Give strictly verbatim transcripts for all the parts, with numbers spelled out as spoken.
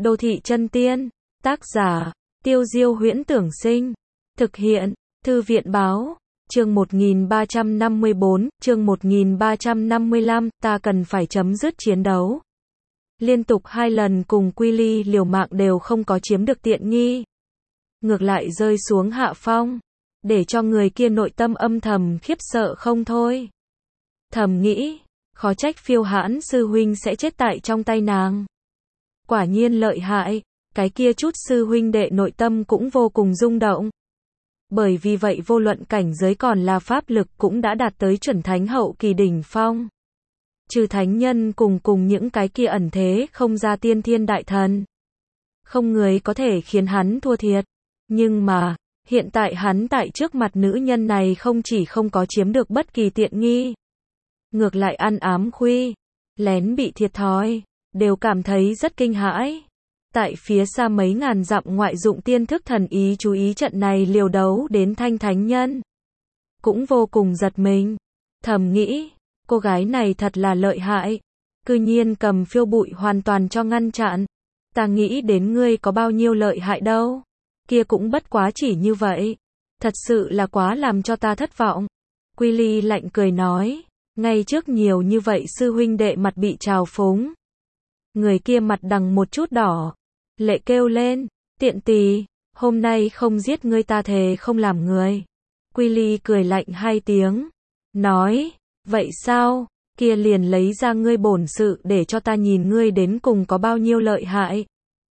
Đô thị chân tiên, tác giả, Tiêu Diêu Huyễn Tưởng Sinh, thực hiện, Thư viện Báo, chương một nghìn ba trăm năm mươi bốn, chương một nghìn ba trăm năm mươi lăm, ta cần phải chấm dứt chiến đấu. Liên tục hai lần cùng Quy Ly liều mạng đều không có chiếm được tiện nghi. Ngược lại rơi xuống hạ phong, để cho người kia nội tâm âm thầm khiếp sợ không thôi. Thầm nghĩ, khó trách Phiêu Hãn sư huynh sẽ chết tại trong tay nàng. Quả nhiên lợi hại, cái kia chút sư huynh đệ nội tâm cũng vô cùng rung động. Bởi vì vậy vô luận cảnh giới còn là pháp lực cũng đã đạt tới chuẩn thánh hậu kỳ đỉnh phong. Trừ thánh nhân cùng cùng những cái kia ẩn thế không ra tiên thiên đại thần. Không người có thể khiến hắn thua thiệt. Nhưng mà, hiện tại hắn tại trước mặt nữ nhân này không chỉ không có chiếm được bất kỳ tiện nghi. Ngược lại ăn ám khuy, lén bị thiệt thòi, đều cảm thấy rất kinh hãi. Tại phía xa mấy ngàn dặm ngoại dụng tiên thức thần ý chú ý trận này liều đấu đến thanh thánh nhân. Cũng vô cùng giật mình. Thầm nghĩ, cô gái này thật là lợi hại. Cư nhiên cầm phiêu bụi hoàn toàn cho ngăn chặn. Ta nghĩ đến ngươi có bao nhiêu lợi hại đâu. Kia cũng bất quá chỉ như vậy. Thật sự là quá làm cho ta thất vọng. Quy Ly lạnh cười nói. Ngay trước nhiều như vậy sư huynh đệ mặt bị trào phúng. Người kia mặt đằng một chút đỏ. Lệ kêu lên, tiện tỳ, hôm nay không giết ngươi ta thề không làm người. Quy Ly cười lạnh hai tiếng. Nói, vậy sao, kia liền lấy ra ngươi bổn sự để cho ta nhìn ngươi đến cùng có bao nhiêu lợi hại.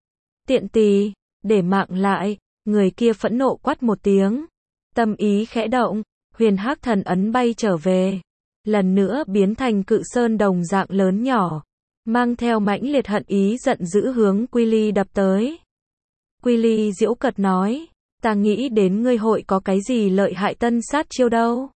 Tiện tỳ, để mạng lại, người kia phẫn nộ quát một tiếng. Tâm ý khẽ động, huyền hắc thần ấn bay trở về. Lần nữa biến thành cự sơn đồng dạng lớn nhỏ. Mang theo mãnh liệt hận ý giận dữ hướng Quy Ly đập tới. Quy Ly giễu cợt nói, ta nghĩ đến ngươi hội có cái gì lợi hại tân sát chiêu đâu.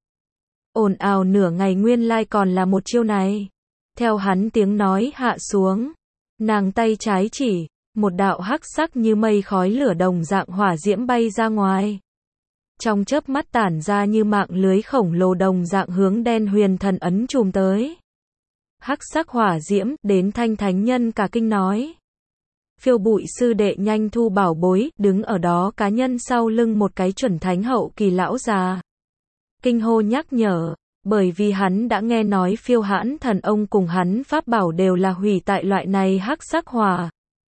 Ồn ào nửa ngày nguyên lai còn là một chiêu này. Theo hắn tiếng nói hạ xuống, nàng tay trái chỉ, một đạo hắc sắc như mây khói lửa đồng dạng hỏa diễm bay ra ngoài. Trong chớp mắt tản ra như mạng lưới khổng lồ đồng dạng hướng đen huyền thần ấn chùm tới. Hắc sắc hỏa diễm, đến thanh thánh nhân cả kinh nói. Phiêu bụi sư đệ nhanh thu bảo bối, đứng ở đó cá nhân sau lưng một cái chuẩn thánh hậu kỳ lão già. Kinh hô nhắc nhở, bởi vì hắn đã nghe nói Phiêu Hãn thần ông cùng hắn pháp bảo đều là hủy tại loại này hắc sắc hỏa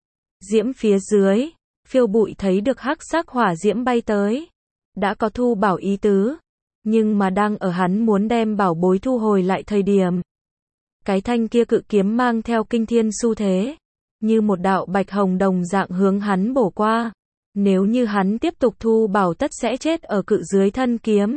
diễm phía dưới. Phiêu bụi thấy được hắc sắc hỏa diễm bay tới, đã có thu bảo ý tứ, nhưng mà đang ở hắn muốn đem bảo bối thu hồi lại thời điểm. Cái thanh kia cự kiếm mang theo kinh thiên xu thế, như một đạo bạch hồng đồng dạng hướng hắn bổ qua. Nếu như hắn tiếp tục thu bảo tất sẽ chết ở cự dưới thân kiếm.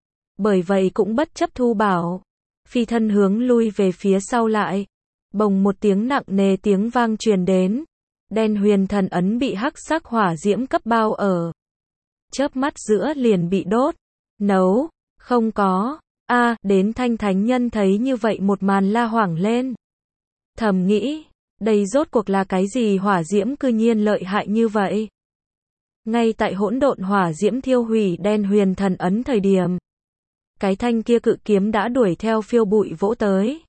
Bởi vậy cũng bất chấp thu bảo, phi thân hướng lui về phía sau lại. Bồng một tiếng nặng nề tiếng vang truyền đến. Đen huyền thần ấn bị hắc sắc hỏa diễm cấp bao ở. Chớp mắt giữa liền bị đốt, nấu, không có. A, à, đến thanh thánh nhân thấy như vậy một màn la hoảng lên. Thầm nghĩ, đây rốt cuộc là cái gì hỏa diễm cư nhiên lợi hại như vậy. Ngay tại hỗn độn hỏa diễm thiêu hủy đen huyền thần ấn thời điểm. Cái thanh kia cự kiếm đã đuổi theo phiêu bụi vỗ tới.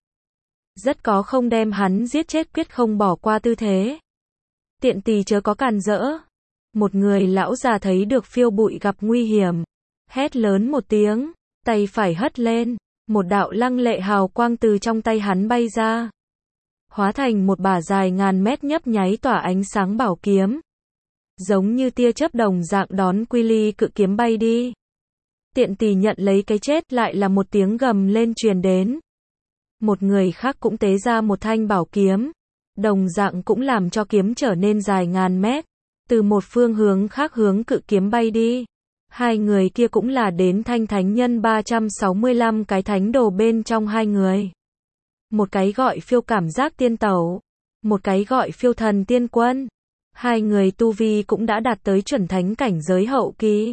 Rất có không đem hắn giết chết quyết không bỏ qua tư thế. Tiện tỳ chớ có càn rỡ. Một người lão già thấy được phiêu bụi gặp nguy hiểm. Hét lớn một tiếng. Tay phải hất lên, một đạo lăng lệ hào quang từ trong tay hắn bay ra. Hóa thành một bả dài ngàn mét nhấp nháy tỏa ánh sáng bảo kiếm. Giống như tia chớp đồng dạng đón Quy Ly cự kiếm bay đi. Tiện tỳ nhận lấy cái chết lại là một tiếng gầm lên truyền đến. Một người khác cũng tế ra một thanh bảo kiếm. Đồng dạng cũng làm cho kiếm trở nên dài ngàn mét. Từ một phương hướng khác hướng cự kiếm bay đi. Hai người kia cũng là đến thanh thánh nhân ba trăm sáu mươi lăm cái thánh đồ bên trong hai người. Một cái gọi phiêu cảm giác tiên tẩu. Một cái gọi phiêu thần tiên quân. Hai người tu vi cũng đã đạt tới chuẩn thánh cảnh giới hậu kỳ.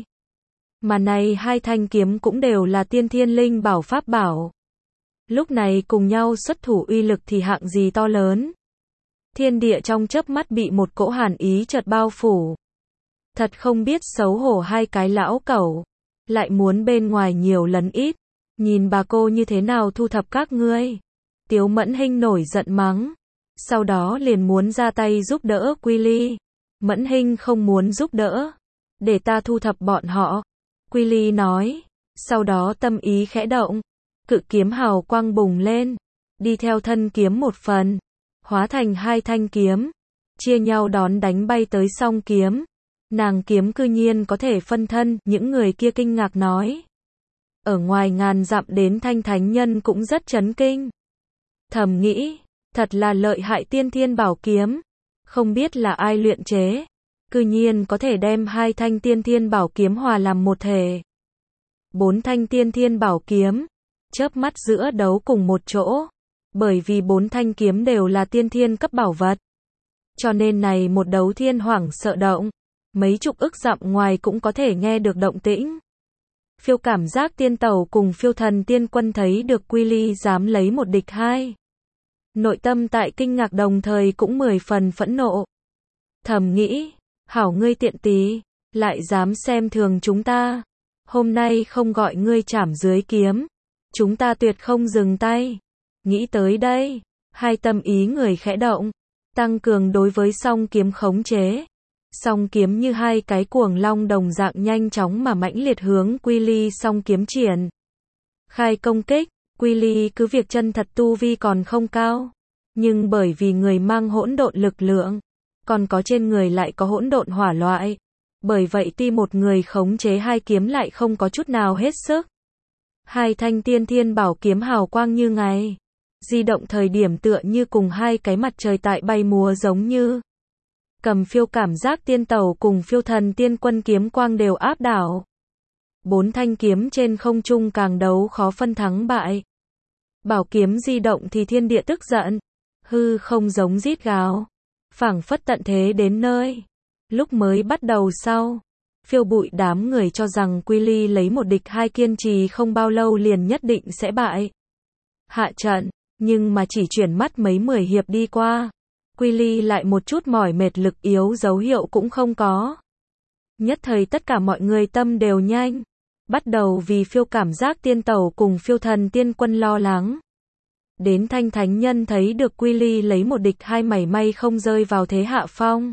Mà này hai thanh kiếm cũng đều là tiên thiên linh bảo pháp bảo. Lúc này cùng nhau xuất thủ uy lực thì hạng gì to lớn. Thiên địa trong chớp mắt bị một cỗ hàn ý chợt bao phủ. Thật không biết xấu hổ hai cái lão cẩu. Lại muốn bên ngoài nhiều lấn ít. Nhìn bà cô như thế nào thu thập các ngươi. Tiếu Mẫn Hinh nổi giận mắng. sau đó liền muốn ra tay giúp đỡ Quy Ly. Mẫn Hinh không muốn giúp đỡ, để ta thu thập bọn họ. Quy Ly nói, sau đó tâm ý khẽ động, cự kiếm hào quang bùng lên, đi theo thân kiếm một phần, hóa thành hai thanh kiếm, chia nhau đón đánh bay tới song kiếm. Nàng kiếm cư nhiên có thể phân thân, những người kia kinh ngạc nói. Ở ngoài ngàn dặm đến Thanh Thánh Nhân cũng rất chấn kinh. Thầm nghĩ, thật là lợi hại tiên thiên bảo kiếm, không biết là ai luyện chế, cư nhiên có thể đem hai thanh tiên thiên bảo kiếm hòa làm một thể. Bốn thanh tiên thiên bảo kiếm, chớp mắt giữa đấu cùng một chỗ, bởi vì bốn thanh kiếm đều là tiên thiên cấp bảo vật. Cho nên này một đấu thiên hoảng sợ động, mấy chục ức dặm ngoài cũng có thể nghe được động tĩnh. Phiêu cảm giác tiên tẩu cùng phiêu thần tiên quân thấy được Quy Ly dám lấy một địch hai. Nội tâm tại kinh ngạc đồng thời cũng mười phần phẫn nộ. Thầm nghĩ, hảo ngươi tiện tí, lại dám xem thường chúng ta. Hôm nay không gọi ngươi chảm dưới kiếm, chúng ta tuyệt không dừng tay. Nghĩ tới đây, hai tâm ý người khẽ động, tăng cường đối với song kiếm khống chế. Song kiếm như hai cái cuồng long đồng dạng nhanh chóng mà mãnh liệt hướng Quy Ly song kiếm triển. Khai công kích, Quy Ly cứ việc chân thật tu vi còn không cao, nhưng bởi vì người mang hỗn độn lực lượng, còn có trên người lại có hỗn độn hỏa loại, bởi vậy ti một người khống chế hai kiếm lại không có chút nào hết sức. Hai thanh tiên thiên bảo kiếm hào quang như ngày, di động thời điểm tựa như cùng hai cái mặt trời tại bay múa giống như. Cầm phiêu cảm giác tiên tẩu cùng phiêu thần tiên quân kiếm quang đều áp đảo. Bốn thanh kiếm trên không trung càng đấu khó phân thắng bại. Bảo kiếm di động thì thiên địa tức giận, hư không giống rít gào, phảng phất tận thế đến nơi. Lúc mới bắt đầu sau, phiêu bụi đám người cho rằng Quy Ly lấy một địch hai kiên trì không bao lâu liền nhất định sẽ bại. Hạ trận, nhưng mà chỉ chuyển mắt mấy mười hiệp đi qua, Quy Ly lại một chút mỏi mệt lực yếu dấu hiệu cũng không có. Nhất thời tất cả mọi người tâm đều nhanh, bắt đầu vì phiêu cảm giác tiên tẩu cùng phiêu thần tiên quân lo lắng. Đến Thanh Thánh Nhân thấy được Quy Ly lấy một địch hai mảy may không rơi vào thế hạ phong.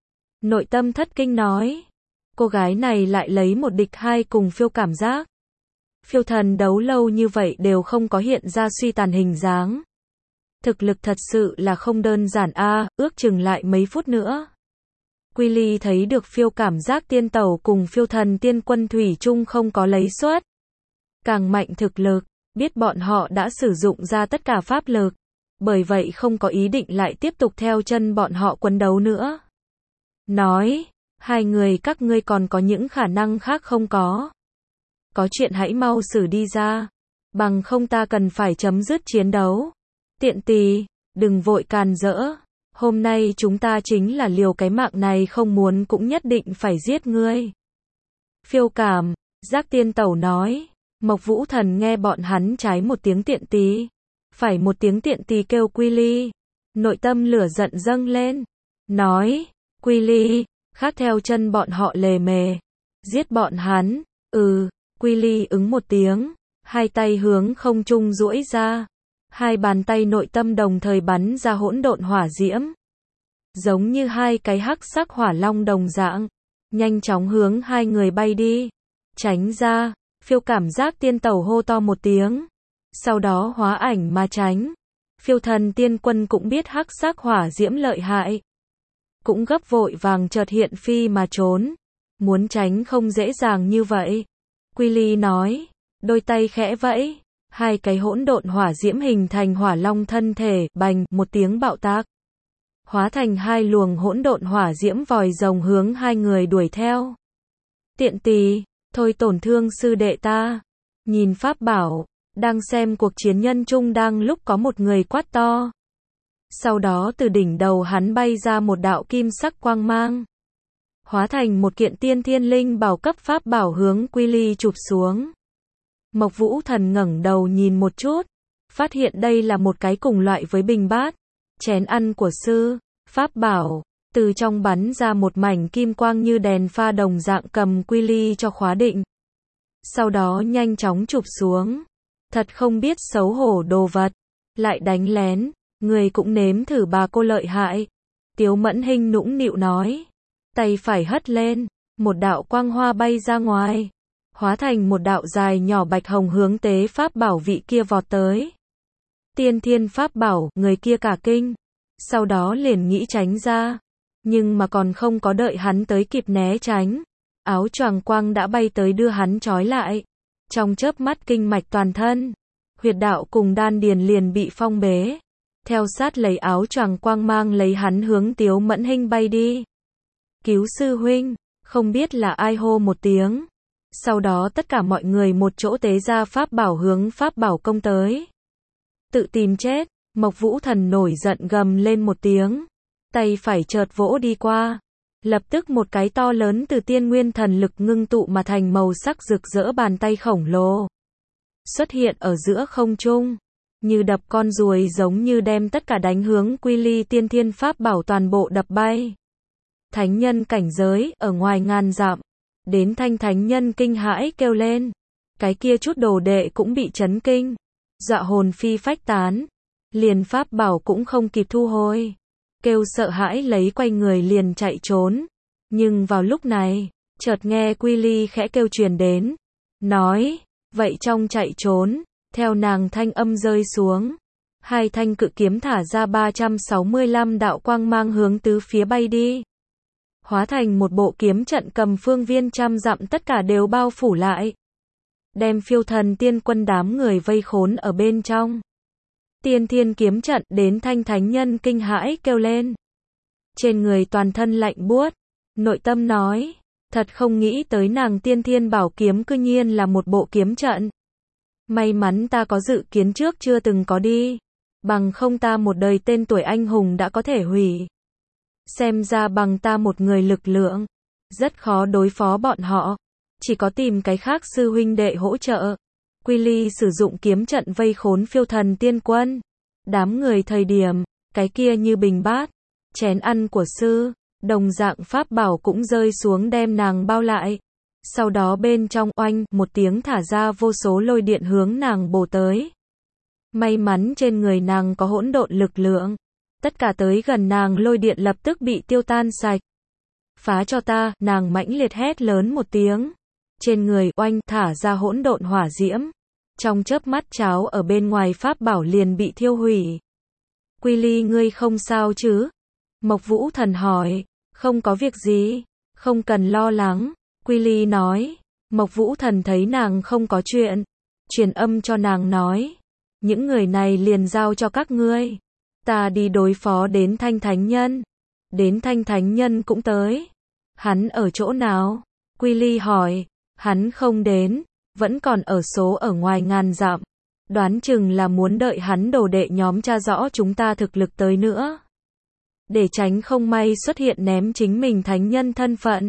Nội tâm thất kinh nói, cô gái này lại lấy một địch hai cùng phiêu cảm giác. Phiêu thần đấu lâu như vậy đều không có hiện ra suy tàn hình dáng. Thực lực thật sự là không đơn giản a, à, ước chừng lại mấy phút nữa. Quy Ly thấy được phiêu cảm giác tiên tẩu cùng phiêu thần tiên quân thủy chung không có lấy suất. Càng mạnh thực lực, biết bọn họ đã sử dụng ra tất cả pháp lực, bởi vậy không có ý định lại tiếp tục theo chân bọn họ quấn đấu nữa. Nói, hai người các ngươi còn có những khả năng khác không có. Có chuyện hãy mau xử đi ra, bằng không ta cần phải chấm dứt chiến đấu. Tiện tỳ, đừng vội càn rỡ, hôm nay chúng ta chính là liều cái mạng này không muốn cũng nhất định phải giết ngươi. Phiêu cảm, giác tiên tẩu nói, Mộc Vũ Thần nghe bọn hắn trái một tiếng tiện tỳ, phải một tiếng tiện tỳ kêu Quy Ly, nội tâm lửa giận dâng lên, nói, Quy Ly, khác theo chân bọn họ lề mề, giết bọn hắn, ừ, Quy Ly ứng một tiếng, hai tay hướng không trung duỗi ra. Hai bàn tay nội tâm đồng thời bắn ra hỗn độn hỏa diễm, giống như hai cái hắc sắc hỏa long đồng dạng, nhanh chóng hướng hai người bay đi. Tránh ra, phiêu cảm giác tiên tẩu hô to một tiếng, sau đó hóa ảnh mà tránh. Phiêu thần tiên quân cũng biết hắc sắc hỏa diễm lợi hại, cũng gấp vội vàng chợt hiện phi mà trốn, muốn tránh không dễ dàng như vậy. Quy Ly nói, đôi tay khẽ vẫy. Hai cái hỗn độn hỏa diễm hình thành hỏa long thân thể, bành, một tiếng bạo tác. Hóa thành hai luồng hỗn độn hỏa diễm vòi rồng hướng hai người đuổi theo. Tiện tỳ, thôi tổn thương sư đệ ta. Nhìn pháp bảo, đang xem cuộc chiến nhân chung đang lúc có một người quát to. Sau đó từ đỉnh đầu hắn bay ra một đạo kim sắc quang mang. Hóa thành một kiện tiên thiên linh bảo cấp pháp bảo hướng Quy Ly chụp xuống. Mộc Vũ Thần ngẩng đầu nhìn một chút, phát hiện đây là một cái cùng loại với bình bát, chén ăn của sư, pháp bảo, từ trong bắn ra một mảnh kim quang như đèn pha đồng dạng cầm Quy Ly cho khóa định. Sau đó nhanh chóng chụp xuống, thật không biết xấu hổ đồ vật, lại đánh lén, Người cũng nếm thử bà cô lợi hại. Tiếu Mẫn Hinh nũng nịu nói. Tay phải hất lên, một đạo quang hoa bay ra ngoài, hóa thành một đạo dài nhỏ bạch hồng hướng tế pháp bảo vị kia vọt tới. Tiên thiên pháp bảo, người kia cả kinh, sau đó liền nghĩ tránh ra, nhưng mà còn không có đợi hắn tới kịp né tránh, áo choàng quang đã bay tới đưa hắn trói lại. Trong chớp mắt kinh mạch toàn thân, huyệt đạo cùng đan điền liền bị phong bế, theo sát lấy áo choàng quang mang lấy hắn hướng Tiếu Mẫn Hinh bay đi. Cứu sư huynh, không biết là ai hô một tiếng. Sau đó tất cả mọi người một chỗ tế ra pháp bảo hướng pháp bảo công tới. Tự tìm chết, Mộc Vũ Thần nổi giận gầm lên một tiếng, tay phải chợt vỗ đi qua, lập tức một cái to lớn từ tiên nguyên thần lực ngưng tụ mà thành màu sắc rực rỡ bàn tay khổng lồ xuất hiện ở giữa không trung, như đập con ruồi, giống như đem tất cả đánh hướng Quy Ly tiên thiên pháp bảo toàn bộ đập bay. Thánh nhân cảnh giới, ở ngoài ngàn dặm, đến Thanh thánh nhân kinh hãi kêu lên, cái kia chút đồ đệ cũng bị chấn kinh, dọa hồn phi phách tán, liền pháp bảo cũng không kịp thu hồi, kêu sợ hãi lấy quay người liền chạy trốn. Nhưng vào lúc này, chợt nghe Quy Ly khẽ kêu truyền đến, nói, vậy trong chạy trốn, theo nàng thanh âm rơi xuống, hai thanh cự kiếm thả ra ba trăm sáu mươi lăm đạo quang mang hướng tứ phía bay đi, hóa thành một bộ kiếm trận cầm phương viên trăm dặm tất cả đều bao phủ lại, đem Phiêu Thần Tiên Quân đám người vây khốn ở bên trong. Tiên thiên kiếm trận, đến Thanh thánh nhân kinh hãi kêu lên, trên người toàn thân lạnh buốt, nội tâm nói, thật không nghĩ tới nàng tiên thiên bảo kiếm cư nhiên là một bộ kiếm trận. May mắn ta có dự kiến trước chưa từng có đi, bằng không ta một đời tên tuổi anh hùng đã có thể hủy. Xem ra bằng ta một người lực lượng, rất khó đối phó bọn họ, chỉ có tìm cái khác sư huynh đệ hỗ trợ. Quy Ly sử dụng kiếm trận vây khốn Phiêu Thần Tiên Quân, đám người thời điểm, cái kia như bình bát, chén ăn của sư, đồng dạng pháp bảo cũng rơi xuống đem nàng bao lại. Sau đó bên trong oanh, một tiếng thả ra vô số lôi điện hướng nàng bổ tới. May mắn trên người nàng có hỗn độn lực lượng, tất cả tới gần nàng lôi điện lập tức bị tiêu tan sạch. Phá cho ta, nàng mãnh liệt hét lớn một tiếng. Trên người oanh thả ra hỗn độn hỏa diễm. Trong chớp mắt cháo ở bên ngoài pháp bảo liền bị thiêu hủy. Quy Ly, ngươi không sao chứ? Mộc Vũ Thần hỏi. Không có việc gì, không cần lo lắng. Quy Ly nói. Mộc Vũ Thần thấy nàng không có chuyện, truyền âm cho nàng nói, những người này liền giao cho các ngươi, ta đi đối phó đến Thanh thánh nhân. Đến Thanh thánh nhân cũng tới. Hắn ở chỗ nào? Quy Ly hỏi. Hắn không đến, vẫn còn ở số ở ngoài ngàn dặm, đoán chừng là muốn đợi hắn đồ đệ nhóm tra rõ chúng ta thực lực tới nữa, để tránh không may xuất hiện ném chính mình thánh nhân thân phận.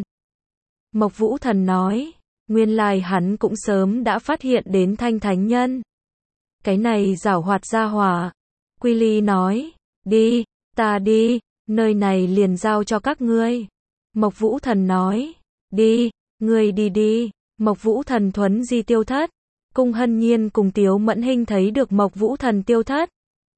Mộc Vũ Thần nói, nguyên lai hắn cũng sớm đã phát hiện đến Thanh thánh nhân. Cái này giảo hoạt ra hỏa. Quy Ly nói, đi, ta đi, nơi này liền giao cho các ngươi. Mộc Vũ Thần nói, đi, ngươi đi đi. Mộc Vũ Thần thuấn di tiêu thất. Cung Hân Nhiên cùng Tiếu Mẫn Hinh thấy được Mộc Vũ Thần tiêu thất,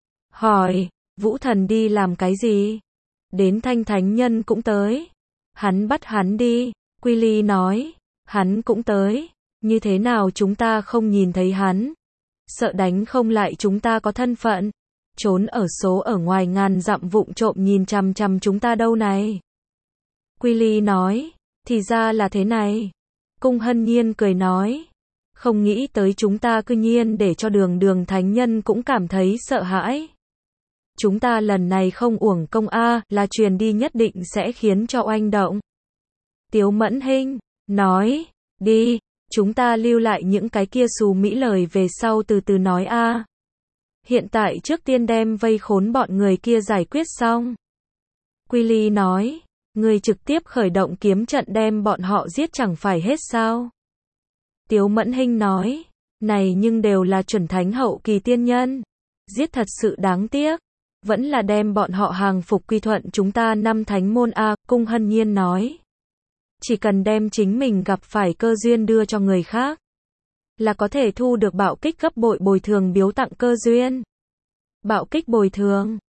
hỏi, Vũ Thần đi làm cái gì? Đến Thanh thánh nhân cũng tới, hắn bắt hắn đi. Quy Ly nói, hắn cũng tới, như thế nào chúng ta không nhìn thấy hắn? Sợ đánh không lại chúng ta có thân phận, trốn ở số ở ngoài ngàn dặm vụng trộm nhìn chằm chằm chúng ta đâu này. Quy Ly nói, thì ra là thế này. Cung Hân Nhiên cười nói, không nghĩ tới chúng ta cư nhiên để cho đường đường thánh nhân cũng cảm thấy sợ hãi. Chúng ta lần này không uổng công a, là truyền đi nhất định sẽ khiến cho oanh động. Tiếu Mẫn Hinh nói, đi, chúng ta lưu lại những cái kia xù mỹ lời về sau từ từ nói a. Hiện tại trước tiên đem vây khốn bọn người kia giải quyết xong. Quy Ly nói, người trực tiếp khởi động kiếm trận đem bọn họ giết chẳng phải hết sao? Tiếu Mẫn Hinh nói, này nhưng đều là chuẩn thánh hậu kỳ tiên nhân, giết thật sự đáng tiếc, vẫn là đem bọn họ hàng phục quy thuận chúng ta năm thánh môn a. Cung Hân Nhiên nói, chỉ cần đem chính mình gặp phải cơ duyên đưa cho người khác, là có thể thu được bạo kích gấp bội bồi thường biếu tặng cơ duyên. Bạo kích bồi thường.